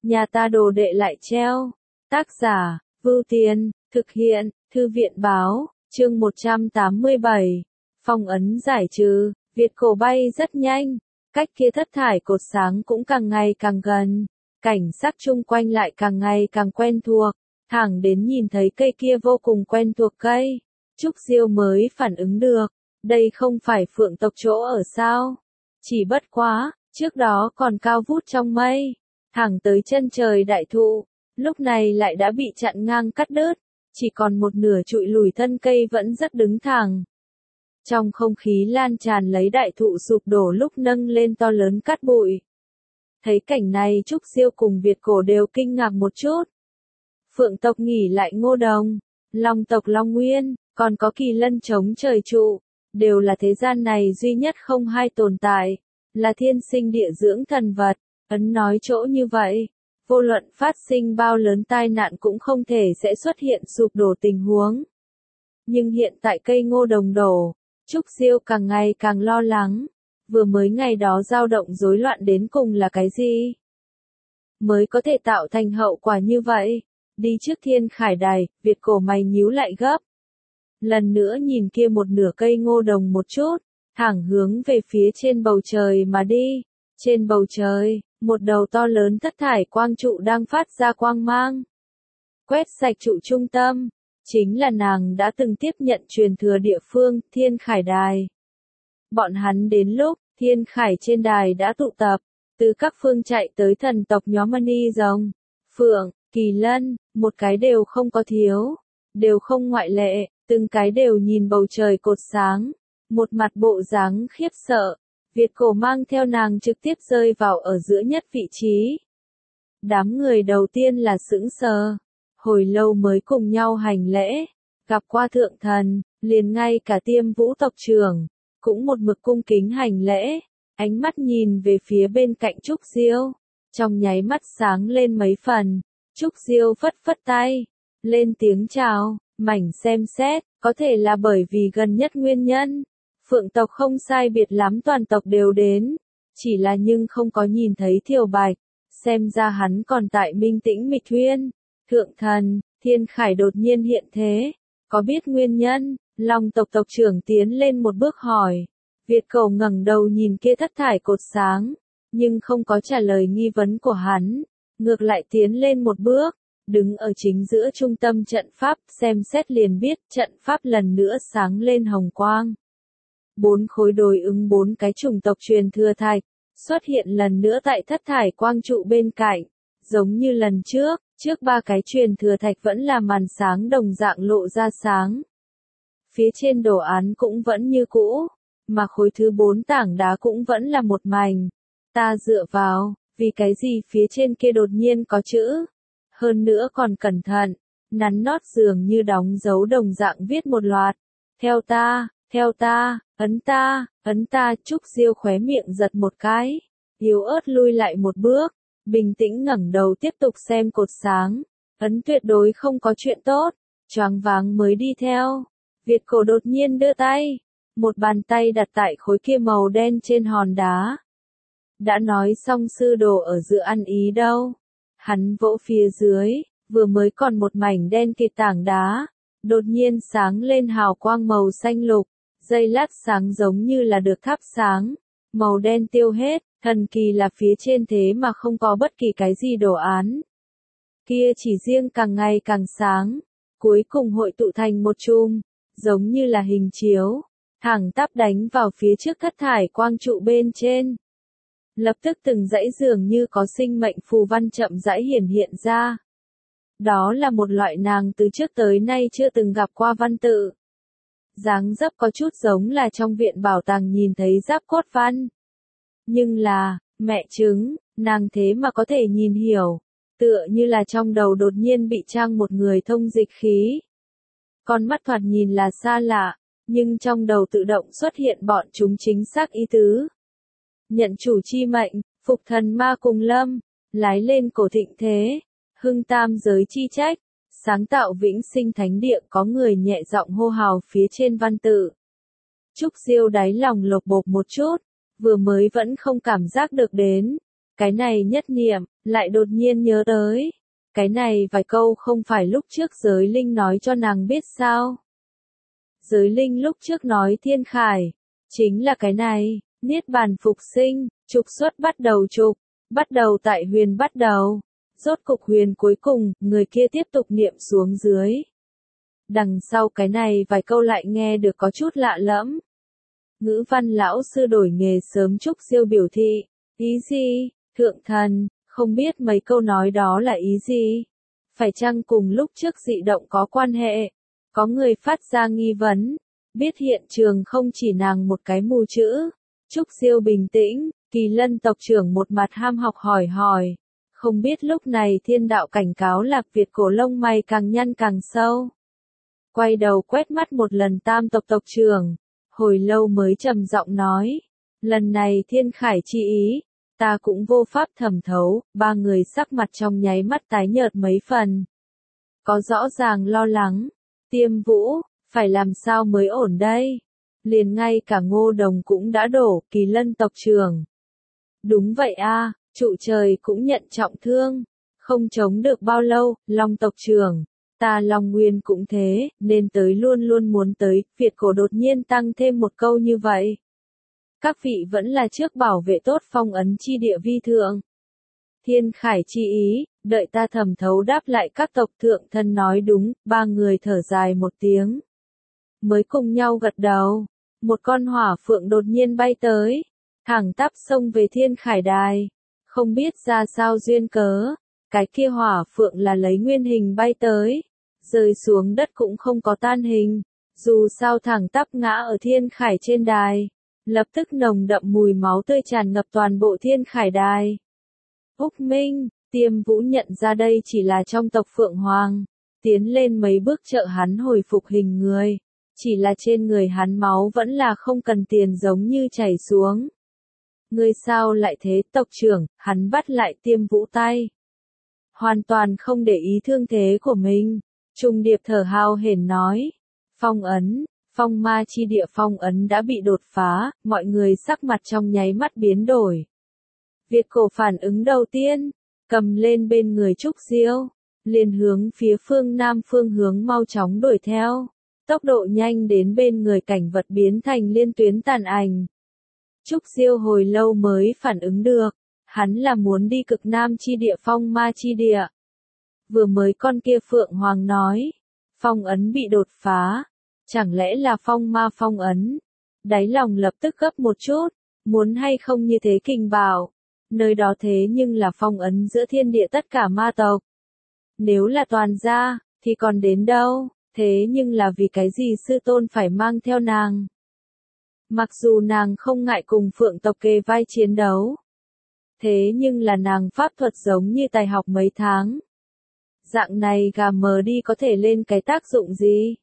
nhà ta đồ đệ lại treo. Tác giả, Vưu Tiên, thực hiện, Thư viện báo, chương 187. Phong ấn giải trừ, Việt cổ bay rất nhanh, cách kia thất thải cột sáng cũng càng ngày càng gần, cảnh sắc chung quanh lại càng ngày càng quen thuộc, thẳng đến nhìn thấy cây kia vô cùng quen thuộc cây. Trúc Diêu mới phản ứng được, đây không phải Phượng tộc chỗ ở sao? Chỉ bất quá, trước đó còn cao vút trong mây, thẳng tới chân trời đại thụ, lúc này lại đã bị chặn ngang cắt đứt, chỉ còn một nửa trụi lùi thân cây vẫn rất đứng thẳng. Trong không khí lan tràn lấy đại thụ sụp đổ lúc nâng lên to lớn cát bụi. Thấy cảnh này Trúc Diêu cùng Việt cổ đều kinh ngạc một chút. Phượng tộc nghỉ lại Ngô Đồng, Long tộc Long Nguyên, còn có Kỳ Lân chống trời trụ, đều là thế gian này duy nhất không hai tồn tại, là thiên sinh địa dưỡng thần vật. Ấn nói chỗ như vậy, vô luận phát sinh bao lớn tai nạn cũng không thể sẽ xuất hiện sụp đổ tình huống. Nhưng hiện tại cây Ngô Đồng đổ, Trúc Diêu càng ngày càng lo lắng, vừa mới ngày đó dao động rối loạn đến cùng là cái gì? Mới có thể tạo thành hậu quả như vậy. Đi trước Thiên Khải Đài, Việt cổ mày nhíu lại gấp. Lần nữa nhìn kia một nửa cây Ngô Đồng một chút, thẳng hướng về phía trên bầu trời mà đi. Trên bầu trời, một đầu to lớn thất thải quang trụ đang phát ra quang mang. Quét sạch trụ trung tâm, chính là nàng đã từng tiếp nhận truyền thừa địa phương, Thiên Khải Đài. Bọn hắn đến lúc, Thiên Khải trên đài đã tụ tập, từ các phương chạy tới thần tộc nhóm Mani Rồng, Phượng, Kỳ Lân, một cái đều không có thiếu, đều không ngoại lệ, từng cái đều nhìn bầu trời cột sáng, một mặt bộ dáng khiếp sợ. Việt cổ mang theo nàng trực tiếp rơi vào ở giữa nhất vị trí. Đám người đầu tiên là sững sờ, hồi lâu mới cùng nhau hành lễ, gặp qua thượng thần, liền ngay cả Tiêm Vũ tộc trưởng, cũng một mực cung kính hành lễ, ánh mắt nhìn về phía bên cạnh Trúc Diêu, trong nháy mắt sáng lên mấy phần. Trúc Diêu phất phất tay, lên tiếng chào, mảnh xem xét, có thể là bởi vì gần nhất nguyên nhân. Phượng tộc không sai biệt lắm toàn tộc đều đến, chỉ là nhưng không có nhìn thấy Thiều Bạch, xem ra hắn còn tại Minh Tĩnh Mịch Huyên. Thượng thần, Thiên Khải đột nhiên hiện thế, có biết nguyên nhân? Long tộc tộc trưởng tiến lên một bước hỏi. Việt cổ ngẩng đầu nhìn kia thất thải cột sáng, nhưng không có trả lời nghi vấn của hắn, ngược lại tiến lên một bước, đứng ở chính giữa trung tâm trận pháp, xem xét liền biết trận pháp lần nữa sáng lên hồng quang. 4 khối đối ứng 4 cái chủng tộc truyền thừa thạch, xuất hiện lần nữa tại thất thải quang trụ bên cạnh, giống như lần trước 3 cái truyền thừa thạch vẫn là màn sáng đồng dạng lộ ra sáng. Phía trên đồ án cũng vẫn như cũ, mà khối thứ 4 tảng đá cũng vẫn là một mảnh. Ta dựa vào, vì cái gì phía trên kia đột nhiên có chữ, hơn nữa còn cẩn thận, nắn nót dường như đóng dấu đồng dạng viết một loạt. Theo ta, ấn ta, Trúc Diêu khóe miệng giật một cái, yếu ớt lui lại một bước, bình tĩnh ngẩng đầu tiếp tục xem cột sáng, ấn tuyệt đối không có chuyện tốt, choáng váng mới đi theo. Việt cổ đột nhiên đưa tay, một bàn tay đặt tại khối kia màu đen trên hòn đá. Đã nói xong sư đồ ở giữa ăn ý đâu. Hắn vỗ phía dưới, vừa mới còn một mảnh đen kịt tảng đá, đột nhiên sáng lên hào quang màu xanh lục, giây lát sáng giống như là được thắp sáng, màu đen tiêu hết, thần kỳ là phía trên thế mà không có bất kỳ cái gì đồ án. Kia chỉ riêng càng ngày càng sáng, cuối cùng hội tụ thành một chùm, giống như là hình chiếu, thẳng tắp đánh vào phía trước thất thải quang trụ bên trên. Lập tức từng dãy dường như có sinh mệnh phù văn chậm rãi hiện ra. Đó là một loại nàng từ trước tới nay chưa từng gặp qua văn tự. Dáng dấp có chút giống là trong viện bảo tàng nhìn thấy giáp cốt văn. Nhưng là, mẹ chứng, nàng thế mà có thể nhìn hiểu, tựa như là trong đầu đột nhiên bị trang một người thông dịch khí. Con mắt thoạt nhìn là xa lạ, nhưng trong đầu tự động xuất hiện bọn chúng chính xác ý tứ. Nhận chủ chi mệnh, phục thần ma cùng lâm, lái lên cổ thịnh thế, hưng tam giới chi trách, sáng tạo vĩnh sinh thánh địa, có người nhẹ giọng hô hào phía trên văn tự. Trúc Diêu đáy lòng lột bột một chút, vừa mới vẫn không cảm giác được đến, Cái này nhất niệm, lại đột nhiên nhớ tới. Cái này vài câu không phải lúc trước giới linh nói cho nàng biết sao. Giới linh lúc trước nói thiên khải. Chính là cái này, niết bàn phục sinh, trục xuất bắt đầu trục. Bắt đầu tại huyền bắt đầu. Rốt cục huyền cuối cùng, người kia tiếp tục niệm xuống dưới. Đằng sau cái này vài câu lại nghe được có chút lạ lẫm. Ngữ văn lão sư đổi nghề sớm Trúc Siêu biểu thị. Ý gì, thượng thần, không biết mấy câu nói đó là ý gì? Phải chăng cùng lúc trước dị động có quan hệ? Có người phát ra nghi vấn. Biết hiện trường không chỉ nàng một cái mù chữ. Trúc Siêu bình tĩnh, Kỳ Lân tộc trưởng một mặt ham học hỏi. Không biết lúc này thiên đạo cảnh cáo Lạc Việt cổ lông mày càng nhăn càng sâu. Quay đầu quét mắt một lần Tam tộc tộc trưởng. Hồi lâu mới trầm giọng nói. Lần này thiên khải chi ý. Ta cũng vô pháp thẩm thấu, ba người sắc mặt trong nháy mắt tái nhợt mấy phần. Có rõ ràng lo lắng. Tiêm Vũ, phải làm sao mới ổn đây? Liền ngay cả Ngô Đồng cũng đã đổ, Kỳ Lân tộc trưởng. Đúng vậy a, trụ trời cũng nhận trọng thương. Không chống được bao lâu, Long tộc trưởng. Ta Long Nguyên cũng thế, nên tới luôn luôn muốn tới, Việt cổ đột nhiên tăng thêm một câu như vậy. Các vị vẫn là trước bảo vệ tốt phong ấn chi địa vi thượng. Thiên khải chi ý, đợi ta thẩm thấu đáp lại các tộc thượng thân nói đúng, ba người thở dài một tiếng. Mới cùng nhau gật đầu, một con hỏa phượng đột nhiên bay tới, thẳng tắp xông về thiên khải đài. Không biết ra sao duyên cớ, cái kia hỏa phượng là lấy nguyên hình bay tới, rơi xuống đất cũng không có tan hình, dù sao thẳng tắp ngã ở thiên khải trên đài. Lập tức nồng đậm mùi máu tươi tràn ngập toàn bộ thiên khải đài. Úc Minh, Tiêm Vũ nhận ra đây chỉ là trong tộc Phượng Hoàng. Tiến lên mấy bước trợ hắn hồi phục hình người. Chỉ là trên người hắn máu vẫn là không cần tiền giống như chảy xuống. Người sao lại thế tộc trưởng, hắn bắt lại Tiêm Vũ tay. Hoàn toàn không để ý thương thế của mình. Trung Điệp thở hào hển nói. Phong ấn. Phong ma chi địa phong ấn đã bị đột phá, mọi người sắc mặt trong nháy mắt biến đổi. Việt cổ phản ứng đầu tiên, cầm lên bên người Trúc Siêu, liền hướng phía phương nam phương hướng mau chóng đuổi theo. Tốc độ nhanh đến bên người cảnh vật biến thành liên tuyến tàn ảnh. Trúc Siêu hồi lâu mới phản ứng được, hắn là muốn đi cực nam chi địa phong ma chi địa. Vừa mới con kia Phượng Hoàng nói, phong ấn bị đột phá. Chẳng lẽ là phong ma phong ấn? Đáy lòng lập tức gấp một chút, muốn hay không như thế kinh bảo. Nơi đó thế nhưng là phong ấn giữa thiên địa tất cả ma tộc. Nếu là toàn gia, thì còn đến đâu, thế nhưng là vì cái gì sư tôn phải mang theo nàng? Mặc dù nàng không ngại cùng Phượng tộc kề vai chiến đấu. Thế nhưng là nàng pháp thuật giống như tài học mấy tháng. Dạng này gà mờ đi có thể lên cái tác dụng gì?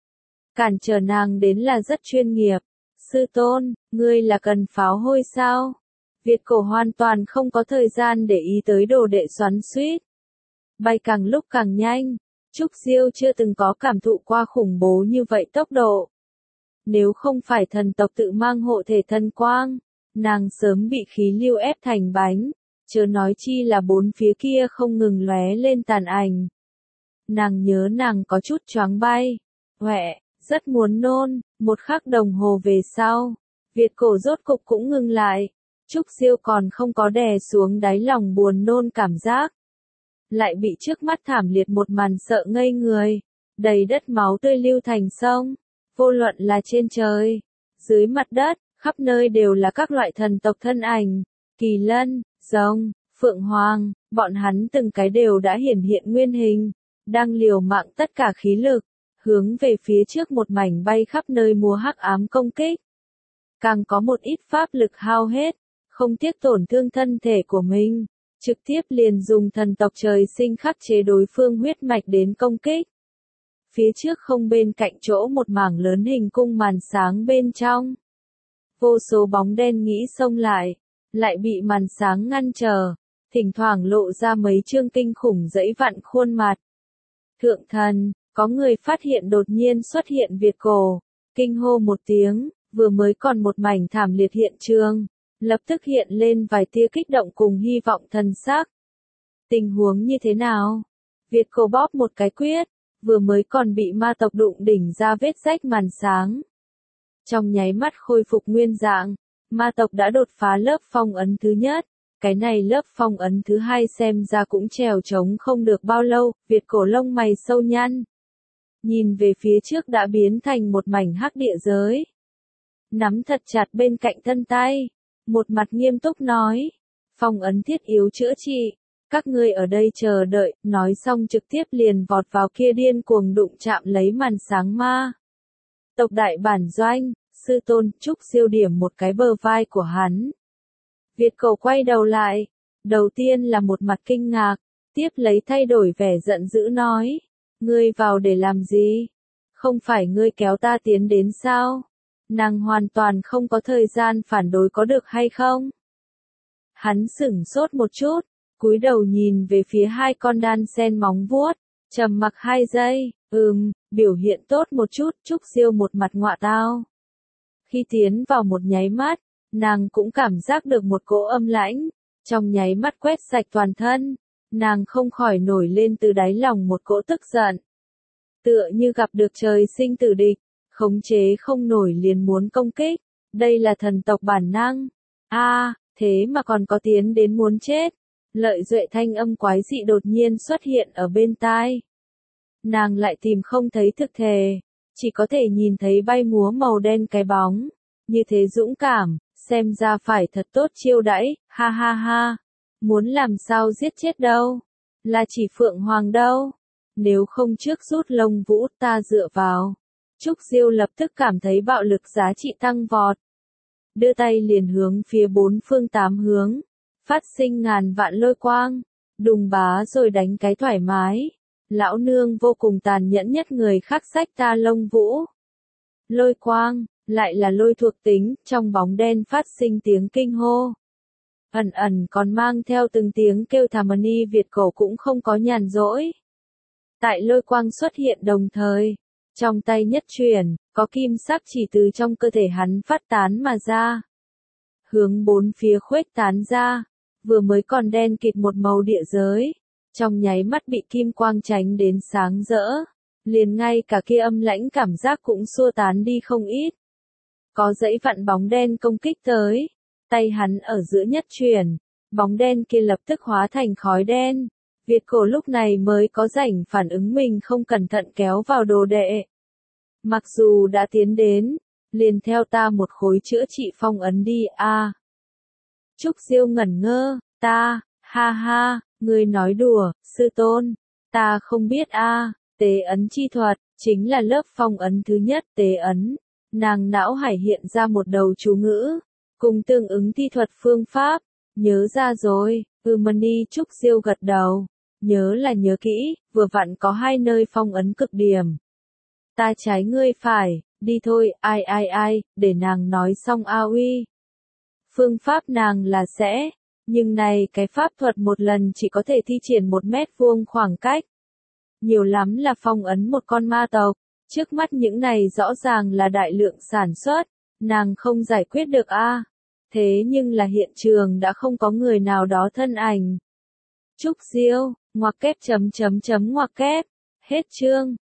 Cản trở nàng đến là rất chuyên nghiệp. Sư tôn, ngươi là cần pháo hôi sao? Việt cổ hoàn toàn không có thời gian để ý tới đồ đệ xoắn xuýt. Bay càng lúc càng nhanh. Trúc Siêu chưa từng có cảm thụ qua khủng bố như vậy tốc độ. Nếu không phải thần tộc tự mang hộ thể thần quang, nàng sớm bị khí lưu ép thành bánh. Chớ nói chi là bốn phía kia không ngừng lóe lên tàn ảnh. Nàng nhớ nàng có chút choáng bay. Huệ. Rất muốn nôn, một khắc đồng hồ về sau, Việt cổ rốt cục cũng ngừng lại. Trúc Siêu còn không có đè xuống đáy lòng buồn nôn cảm giác. Lại bị trước mắt thảm liệt một màn sợ ngây người. Đầy đất máu tươi lưu thành sông. Vô luận là trên trời, dưới mặt đất, khắp nơi đều là các loại thần tộc thân ảnh. Kỳ Lân, Rồng, Phượng Hoàng, bọn hắn từng cái đều đã hiển hiện nguyên hình. Đang liều mạng tất cả khí lực. Hướng về phía trước một mảnh bay khắp nơi mùa hắc ám công kích. Càng có một ít pháp lực hao hết, không tiếc tổn thương thân thể của mình, trực tiếp liền dùng thần tộc trời sinh khắc chế đối phương huyết mạch đến công kích. Phía trước không bên cạnh chỗ một mảng lớn hình cung màn sáng bên trong. Vô số bóng đen nghĩ xông lại bị màn sáng ngăn trở, thỉnh thoảng lộ ra mấy chương kinh khủng dãy vặn khuôn mặt. Thượng thần. Có người phát hiện đột nhiên xuất hiện Việt cổ, kinh hô một tiếng, vừa mới còn một mảnh thảm liệt hiện trường, lập tức hiện lên vài tia kích động cùng hy vọng thần sắc. Tình huống như thế nào? Việt cổ bóp một cái quyết, vừa mới còn bị ma tộc đụng đỉnh ra vết rách màn sáng. Trong nháy mắt khôi phục nguyên dạng, ma tộc đã đột phá lớp phong ấn thứ nhất. Cái này lớp phong ấn thứ hai xem ra cũng trèo trống không được bao lâu, Việt cổ lông mày sâu nhăn. Nhìn về phía trước đã biến thành một mảnh hắc địa giới. Nắm thật chặt bên cạnh thân tay, một mặt nghiêm túc nói. Phong ấn thiết yếu chữa trị, các ngươi ở đây chờ đợi, nói xong trực tiếp liền vọt vào kia điên cuồng đụng chạm lấy màn sáng ma. Tộc đại bản doanh, sư tôn, Trúc Siêu điểm một cái bờ vai của hắn. Việt cổ quay đầu lại, đầu tiên là một mặt kinh ngạc, tiếp lấy thay đổi vẻ giận dữ nói, ngươi vào để làm gì? Không phải ngươi kéo ta tiến đến sao? Nàng hoàn toàn không có thời gian phản đối có được hay không? Hắn sửng sốt một chút, cúi đầu nhìn về phía hai con đan sen móng vuốt, trầm mặc 2 giây, biểu hiện tốt một chút, Trúc Siêu một mặt ngọa tao. Khi tiến vào một nháy mắt, nàng cũng cảm giác được một cỗ âm lãnh, trong nháy mắt quét sạch toàn thân, nàng không khỏi nổi lên từ đáy lòng một cỗ tức giận. Tựa như gặp được trời sinh tử địch, khống chế không nổi liền muốn công kích, đây là thần tộc bản năng. Thế mà còn có tiến đến muốn chết. Lợi Duệ thanh âm quái dị đột nhiên xuất hiện ở bên tai. Nàng lại tìm không thấy thực thể, chỉ có thể nhìn thấy bay múa màu đen cái bóng. Như thế dũng cảm, xem ra phải thật tốt chiêu đãi, ha ha ha. Muốn làm sao giết chết đâu? Là chỉ Phượng Hoàng đâu? Nếu không trước rút lông vũ ta dựa vào. Trúc Diêu lập tức cảm thấy bạo lực giá trị tăng vọt. Đưa tay liền hướng phía 4 phương 8 hướng. Phát sinh ngàn vạn lôi quang. Đùng bá rồi đánh cái thoải mái. Lão nương vô cùng tàn nhẫn nhất người khác xách ta lông vũ. Lôi quang, lại là lôi thuộc tính, trong bóng đen phát sinh tiếng kinh hô. Ẩn ẩn còn mang theo từng tiếng kêu thảm ni Việt cổ cũng không có nhàn rỗi. Tại lôi quang xuất hiện đồng thời, trong tay nhất chuyển, có kim sắc chỉ từ trong cơ thể hắn phát tán mà ra. Hướng 4 phía khuếch tán ra, vừa mới còn đen kịt một màu địa giới, trong nháy mắt bị kim quang tránh đến sáng rỡ, liền ngay cả kia âm lãnh cảm giác cũng xua tán đi không ít. Có dãy vặn bóng đen công kích tới, tay hắn ở giữa nhất chuyển, bóng đen kia lập tức hóa thành khói đen. Việt cổ lúc này mới có rảnh phản ứng mình không cẩn thận kéo vào đồ đệ. Mặc dù đã tiến đến, liền theo ta một khối chữa trị phong ấn đi a. Trúc Diêu ngẩn ngơ, ta, ha ha, ngươi nói đùa, sư tôn, ta không biết a. Tế ấn chi thuật, chính là lớp phong ấn thứ nhất tế ấn. Nàng não hải hiện ra một đầu chú ngữ, cùng tương ứng thi thuật phương pháp, nhớ ra rồi, Mani Trúc Diêu gật đầu, nhớ là nhớ kỹ, vừa vặn có 2 nơi phong ấn cực điểm. Ta trái ngươi phải, đi thôi, ai, để nàng nói xong a uy. Phương pháp nàng là sẽ, nhưng này cái pháp thuật một lần chỉ có thể thi triển 1 mét vuông khoảng cách. Nhiều lắm là phong ấn một con ma tộc, trước mắt những này rõ ràng là đại lượng sản xuất, nàng không giải quyết được a. Thế nhưng là hiện trường đã không có người nào đó thân ảnh. Trúc Diêu, ngoặc kép. Hết chương.